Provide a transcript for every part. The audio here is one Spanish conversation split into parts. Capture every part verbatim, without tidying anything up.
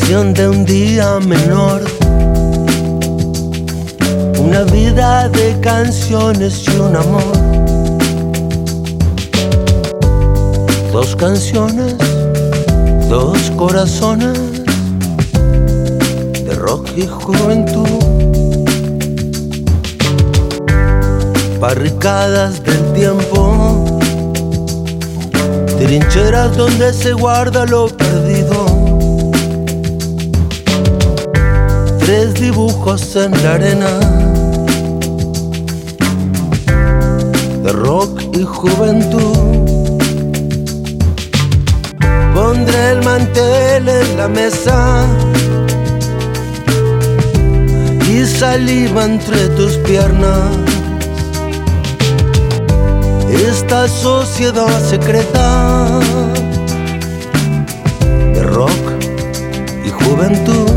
canción de un día menor, una vida de canciones y un amor. Dos canciones, dos corazones, de rock y juventud. Barricadas del tiempo, trincheras donde se guarda lo perdido. Tres dibujos en la arena, de rock y juventud. Pondré el mantel en la mesa y saliva entre tus piernas. Esta sociedad secreta de rock y juventud.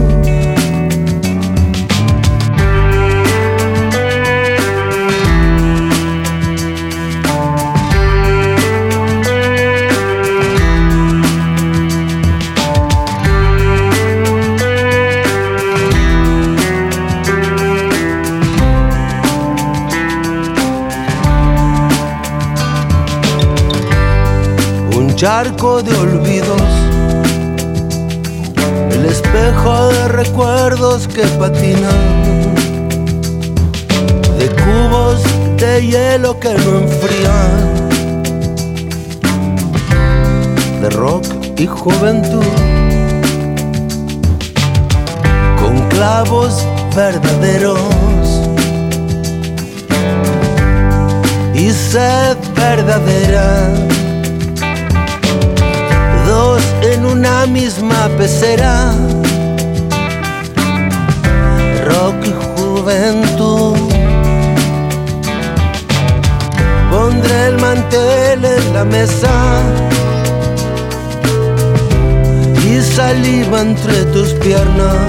Charco de olvidos, el espejo de recuerdos que patinan, de cubos de hielo que no enfrían, de rock y juventud, con clavos verdaderos y sed verdadera. Dos en una misma pecera, rock y juventud. Pondré el mantel en la mesa y saliva entre tus piernas.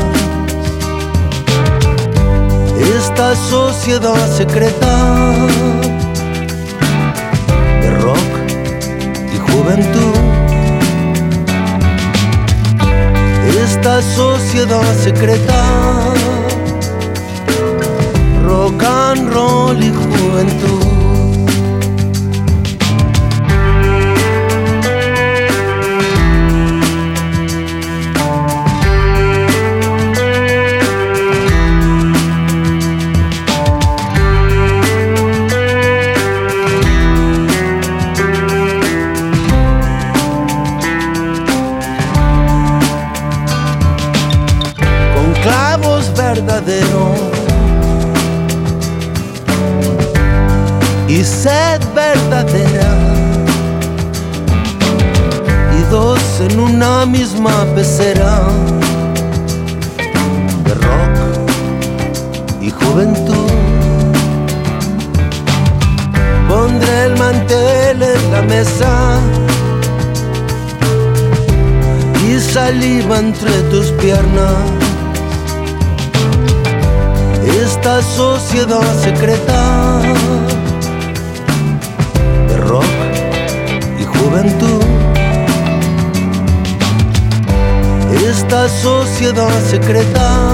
Esta sociedad secreta de rock y juventud. Esta sociedad secreta, rock and roll y juventud. Clavos verdaderos y sed verdadera, y dos en una misma pecera, de rock y juventud. Pondré el mantel en la mesa y saliva entre tus piernas. Esta sociedad secreta de rock y juventud. Esta sociedad secreta